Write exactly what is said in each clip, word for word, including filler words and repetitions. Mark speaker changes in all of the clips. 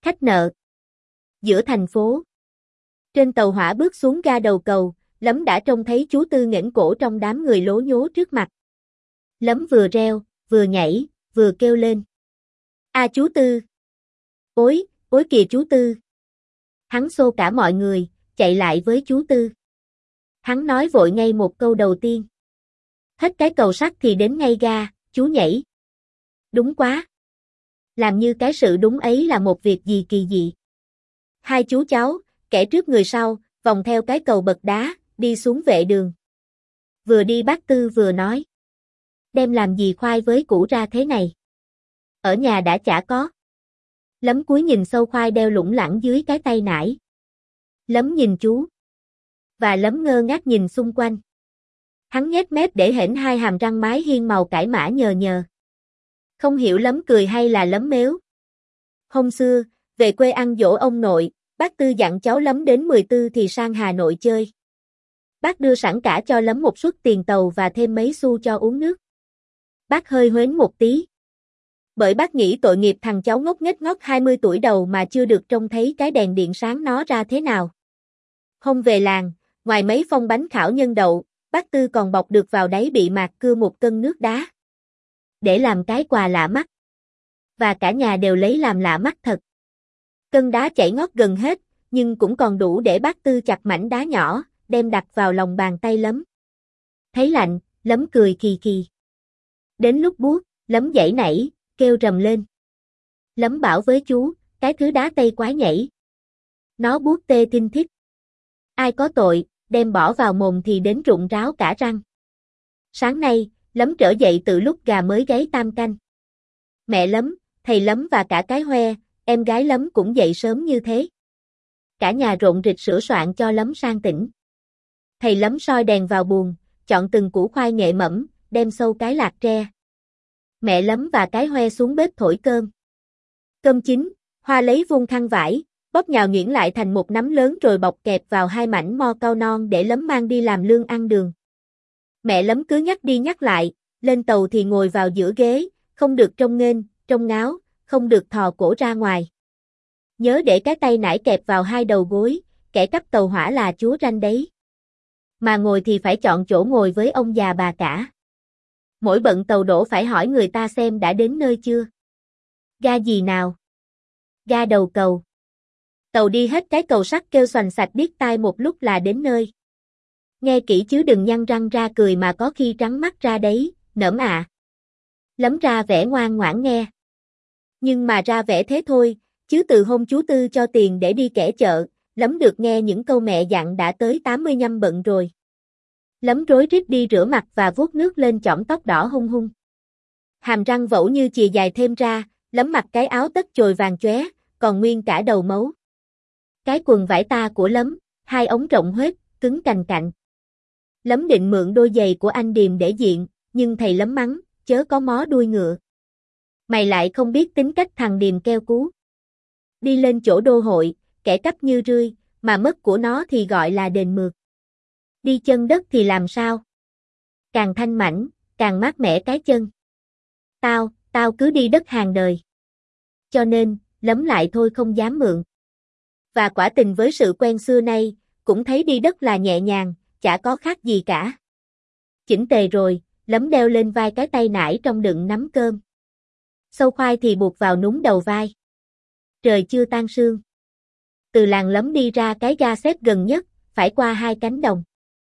Speaker 1: Khách nợ. Giữa thành phố. Trên tàu hỏa bước xuống ga đầu cầu, Lấm đã trông thấy chú Tư nghển cổ trong đám người lố nhố trước mặt. Lấm vừa reo, vừa nhảy, vừa kêu lên. A chú Tư! Ối, ối kìa chú Tư! Hắn xô cả mọi người, chạy lại với chú Tư. Hắn nói vội ngay một câu đầu tiên. Hết cái cầu sắt thì đến ngay ga, chú nhảy. Đúng quá! Làm như cái sự đúng ấy là một việc gì kỳ dị. Hai chú cháu, kẻ trước người sau, vòng theo cái cầu bậc đá, đi xuống vệ đường. Vừa đi bác Tư vừa nói. Đem làm gì khoai với củ ra thế này? Ở nhà đã chả có. Lấm cúi nhìn sâu khoai đeo lủng lẳng dưới cái tay nải. Lấm nhìn chú. Và Lấm ngơ ngác nhìn xung quanh. Hắn nhếch mép để hễnh hai hàm răng mái hiên màu cải mã nhờ nhờ. Không hiểu Lấm cười hay là Lấm mếu. Hôm xưa, về quê ăn giỗ ông nội, bác Tư dặn cháu Lấm đến mười tư thì sang Hà Nội chơi. Bác đưa sẵn cả cho Lấm một suất tiền tàu và thêm mấy xu cho uống nước. Bác hơi huến một tí. Bởi bác nghĩ tội nghiệp thằng cháu ngốc nghếch ngót hai mươi tuổi đầu mà chưa được trông thấy cái đèn điện sáng nó ra thế nào. Hôm về làng, ngoài mấy phong bánh khảo nhân đậu, bác Tư còn bọc được vào đáy bị mạc cưa một cân nước đá. Để làm cái quà lạ mắt. Và cả nhà đều lấy làm lạ mắt thật. Cân đá chảy ngót gần hết, nhưng cũng còn đủ để bác Tư chặt mảnh đá nhỏ, đem đặt vào lòng bàn tay Lấm. Thấy lạnh, Lấm cười khì khì. Đến lúc buốt, Lấm giãy nảy, kêu rầm lên. Lấm bảo với chú, cái thứ đá tây quái nhảy. Nó buốt tê thinh thít. Ai có tội, đem bỏ vào mồm thì đến rụng ráo cả răng. Sáng nay, Lấm trở dậy từ lúc gà mới gáy tam canh. Mẹ Lấm, thầy Lấm và cả cái hoe, em gái Lấm cũng dậy sớm như thế. Cả nhà rộn rịch sửa soạn cho Lấm sang tỉnh. Thầy Lấm soi đèn vào buồng, chọn từng củ khoai nghệ mẫm, đem sâu cái lạc tre. Mẹ Lấm và cái hoe xuống bếp thổi cơm. Cơm chín, Hoa lấy vuông khăn vải, bóp nhào nhuyễn lại thành một nắm lớn rồi bọc kẹp vào hai mảnh mo cao non để Lấm mang đi làm lương ăn đường. Mẹ Lấm cứ nhắc đi nhắc lại, lên tàu thì ngồi vào giữa ghế, không được trông nghênh, trông ngáo, không được thò cổ ra ngoài. Nhớ để cái tay nải kẹp vào hai đầu gối, kẻ cấp tàu hỏa là chúa ranh đấy. Mà ngồi thì phải chọn chỗ ngồi với ông già bà cả. Mỗi bận tàu đổ phải hỏi người ta xem đã đến nơi chưa. Ga gì nào? Ga đầu cầu. Tàu đi hết cái cầu sắt kêu xoành xạch điếc tai một lúc là đến nơi. Nghe kỹ chứ đừng nhăn răng ra cười mà có khi trắng mắt ra đấy, nỡm ạ. À. Lấm ra vẻ ngoan ngoãn nghe. Nhưng mà ra vẻ thế thôi, chứ từ hôm chú Tư cho tiền để đi kẻ chợ, Lấm được nghe những câu mẹ dặn đã tới tám mươi nhăm bận rồi. Lấm rối rít đi rửa mặt và vuốt nước lên chỏm tóc đỏ hung hung. Hàm răng vẫu như chìa dài thêm ra, Lấm mặc cái áo tất chồi vàng chóe, còn nguyên cả đầu mấu. Cái quần vải ta của Lấm, hai ống rộng huếch, cứng cành cạnh. Lấm định mượn đôi giày của anh Điềm để diện, nhưng thầy Lấm mắng, chớ có mó đuôi ngựa. Mày lại không biết tính cách thằng Điềm keo cú. Đi lên chỗ đô hội, kẻ cắp như rươi, mà mất của nó thì gọi là đền mượt. Đi chân đất thì làm sao? Càng thanh mảnh, càng mát mẻ cái chân. Tao, tao cứ đi đất hàng đời. Cho nên, Lấm lại thôi không dám mượn. Và quả tình với sự quen xưa nay, cũng thấy đi đất là nhẹ nhàng, chả có khác gì cả. Chỉnh tề rồi, Lấm đeo lên vai cái tay nải trong đựng nắm cơm. Sâu khoai thì buộc vào núm đầu vai. Trời chưa tan sương. Từ làng Lấm đi ra cái ga xếp gần nhất, phải qua hai cánh đồng.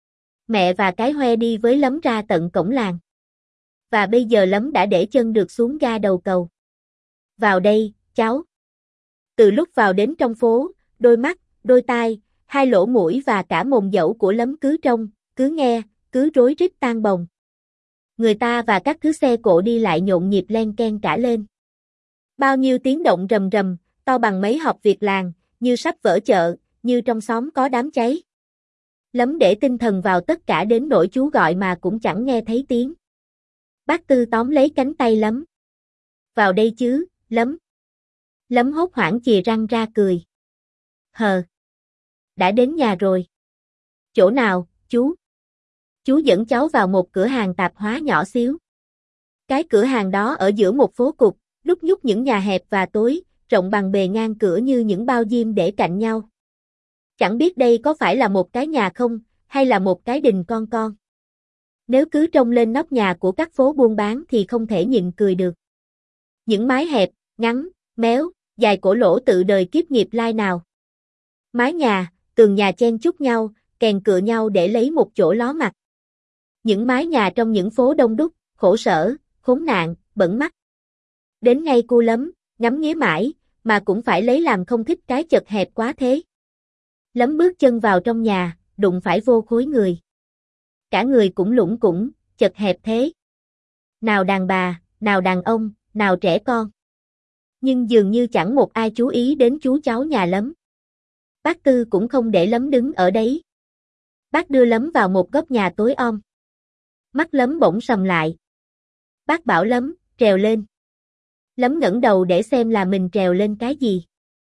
Speaker 1: Mẹ và cái hoe đi với Lấm ra tận cổng làng. Và bây giờ Lấm đã để chân được xuống ga đầu cầu. Vào đây, cháu. Từ lúc vào đến trong phố, đôi mắt, đôi tai, hai lỗ mũi và cả mồm dẫu của Lấm cứ trông, cứ nghe, cứ rối rít tan bồng. Người ta và các thứ xe cộ đi lại nhộn nhịp len ken cả lên. Bao nhiêu tiếng động rầm rầm, to bằng mấy họp việc làng, như sắp vỡ chợ, như trong xóm có đám cháy. Lấm để tinh thần vào tất cả đến nỗi chú gọi mà cũng chẳng nghe thấy tiếng. Bác Tư tóm lấy cánh tay Lấm. Vào đây chứ, Lấm. Lấm hốt hoảng chìa răng ra cười. Hờ. Đã đến nhà rồi. Chỗ nào, chú? Chú dẫn cháu vào một cửa hàng tạp hóa nhỏ xíu. Cái cửa hàng đó ở giữa một phố cục, lúc nhúc những nhà hẹp và tối, rộng bằng bề ngang cửa như những bao diêm để cạnh nhau. Chẳng biết đây có phải là một cái nhà không, hay là một cái đình con con. Nếu cứ trông lên nóc nhà của các phố buôn bán thì không thể nhịn cười được. Những mái hẹp, ngắn, méo, dài cổ lỗ tự đời kiếp nghiệp lai nào. Mái nhà, tường nhà chen chúc nhau, kèn cựa nhau để lấy một chỗ ló mặt. Những mái nhà trong những phố đông đúc, khổ sở, khốn nạn, bẩn mắt. Đến ngay cu Lắm, ngắm nghía mãi, mà cũng phải lấy làm không thích cái chật hẹp quá thế. Lắm bước chân vào trong nhà, đụng phải vô khối người. Cả người cũng lủng củng, chật hẹp thế. Nào đàn bà, nào đàn ông, nào trẻ con. Nhưng dường như chẳng một ai chú ý đến chú cháu nhà Lắm. Bác Tư cũng không để Lắm đứng ở đấy. Bác đưa Lắm vào một góc nhà tối om. Mắt Lắm bỗng sầm lại. Bác bảo Lắm, trèo lên. Lắm ngẩng đầu để xem là mình trèo lên cái gì.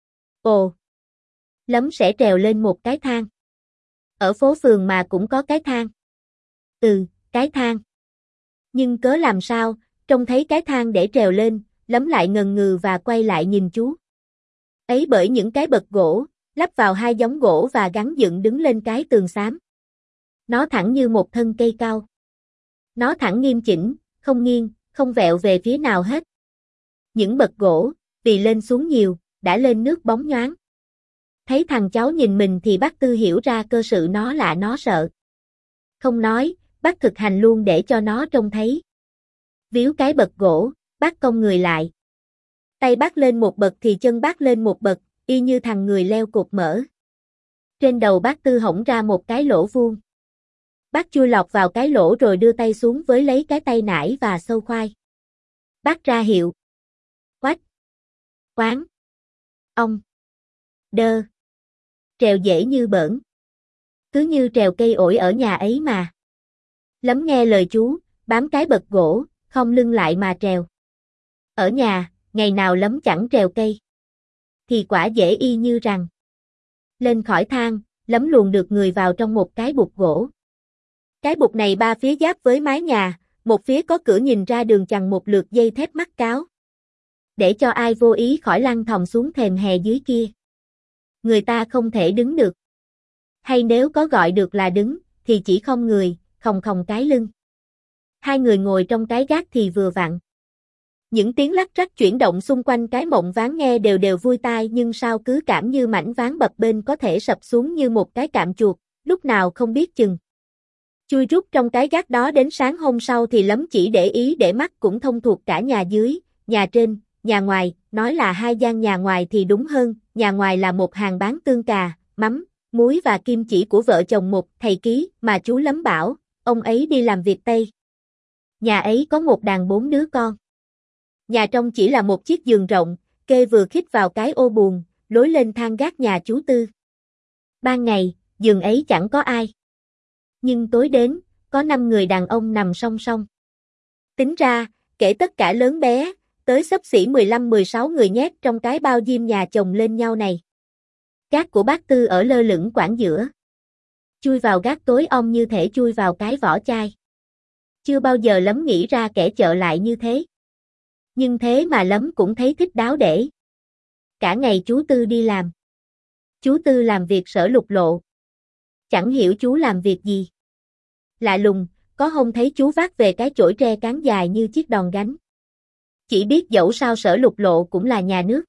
Speaker 1: Ồ! Lắm sẽ trèo lên một cái thang. Ở phố phường mà cũng có cái thang. Ừ, cái thang. Nhưng cớ làm sao, trông thấy cái thang để trèo lên, Lắm lại ngần ngừ và quay lại nhìn chú. Ấy bởi những cái bậc gỗ, lắp vào hai giống gỗ và gắn dựng đứng lên cái tường xám. Nó thẳng như một thân cây cao. Nó thẳng nghiêm chỉnh, không nghiêng, không vẹo về phía nào hết. Những bậc gỗ, vì lên xuống nhiều, đã lên nước bóng nhoáng. Thấy thằng cháu nhìn mình thì bác Tư hiểu ra cơ sự nó lạ nó sợ. Không nói, bác thực hành luôn để cho nó trông thấy. Víu cái bậc gỗ, bác cong người lại. Tay bác lên một bậc thì chân bác lên một bậc, y như thằng người leo cột mỡ. Trên đầu bác Tư hổng ra một cái lỗ vuông. Bác chui lọt vào cái lỗ rồi đưa tay xuống với lấy cái tay nải và sâu khoai. Bác ra hiệu. Quách. Quán. Ông. Đơ. Trèo dễ như bỡn. Cứ như trèo cây ổi ở nhà ấy mà. Lắm nghe lời chú, bám cái bậc gỗ, không lưng lại mà trèo. Ở nhà, ngày nào Lắm chẳng trèo cây. Thì quả dễ y như rằng. Lên khỏi thang, Lắm luồn được người vào trong một cái bục gỗ. Cái bục này ba phía giáp với mái nhà, một phía có cửa nhìn ra đường chằng một lượt dây thép mắc cáo. Để cho ai vô ý khỏi lăn thòng xuống thềm hè dưới kia. Người ta không thể đứng được. Hay nếu có gọi được là đứng, thì chỉ không người, khòng khòng cái lưng. Hai người ngồi trong cái gác thì vừa vặn. Những tiếng lắc rắc chuyển động xung quanh cái mộng ván nghe đều đều vui tai nhưng sao cứ cảm như mảnh ván bập bênh có thể sập xuống như một cái cạm chuột, lúc nào không biết chừng. Chui rút trong cái gác đó đến sáng hôm sau thì Lắm chỉ để ý để mắt cũng thông thuộc cả nhà dưới, nhà trên, nhà ngoài, nói là hai gian nhà ngoài thì đúng hơn, nhà ngoài là một hàng bán tương cà, mắm, muối và kim chỉ của vợ chồng một thầy ký mà chú Lắm bảo, ông ấy đi làm việc Tây. Nhà ấy có một đàn bốn đứa con. Nhà trong chỉ là một chiếc giường rộng, kê vừa khít vào cái ô buồn, lối lên thang gác nhà chú Tư. Ban ngày, giường ấy chẳng có ai. Nhưng tối đến, có năm người đàn ông nằm song song. Tính ra, kể tất cả lớn bé, tới xấp xỉ mười lăm mười sáu người nhét trong cái bao diêm nhà chồng lên nhau này. Gác của bác Tư ở lơ lửng quảng giữa. Chui vào gác tối om như thể chui vào cái vỏ chai. Chưa bao giờ Lắm nghĩ ra kẻ chợ lại như thế. Nhưng thế mà Lắm cũng thấy thích đáo để. Cả ngày chú Tư đi làm. Chú Tư làm việc sở lục lộ. Chẳng hiểu chú làm việc gì. Lạ lùng, có hôm thấy chú vác về cái chổi tre cán dài như chiếc đòn gánh. Chỉ biết dẫu sao sở lục lộ cũng là nhà nước.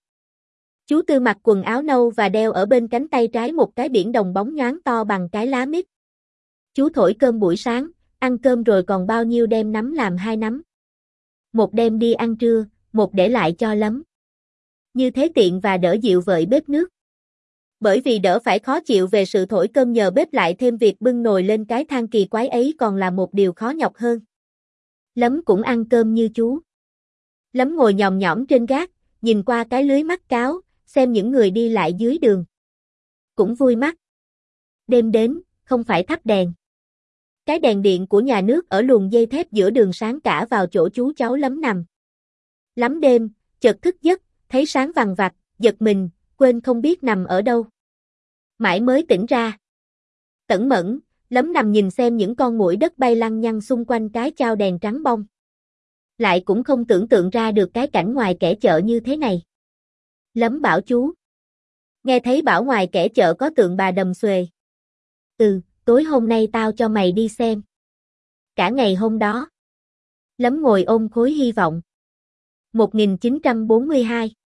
Speaker 1: Chú Tư mặc quần áo nâu và đeo ở bên cánh tay trái một cái biển đồng bóng nhoáng to bằng cái lá mít. Chú thổi cơm buổi sáng, ăn cơm rồi còn bao nhiêu đem nắm làm hai nắm. Một đem đi ăn trưa, một để lại cho Lắm. Như thế tiện và đỡ dịu vợi bếp nước. Bởi vì đỡ phải khó chịu về sự thổi cơm nhờ bếp lại thêm việc bưng nồi lên cái thang kỳ quái ấy còn là một điều khó nhọc hơn. Lắm cũng ăn cơm như chú. Lắm ngồi nhòm nhõm trên gác, nhìn qua cái lưới mắt cáo, xem những người đi lại dưới đường. Cũng vui mắt. Đêm đến, không phải thắp đèn. Cái đèn điện của nhà nước ở luồng dây thép giữa đường sáng cả vào chỗ chú cháu Lắm nằm. Lắm đêm, chợt thức giấc, thấy sáng vằng vặc, giật mình, quên không biết nằm ở đâu. Mãi mới tỉnh ra. Tẩn mẫn, Lắm nằm nhìn xem những con muỗi đất bay lăng nhăng xung quanh cái chao đèn trắng bông. Lại cũng không tưởng tượng ra được cái cảnh ngoài kẻ chợ như thế này. Lấm bảo chú. Nghe thấy bảo ngoài kẻ chợ có tượng bà đầm xuề. Ừ, tối hôm nay tao cho mày đi xem. Cả ngày hôm đó. Lấm ngồi ôm khối hy vọng. một nghìn chín trăm bốn mươi hai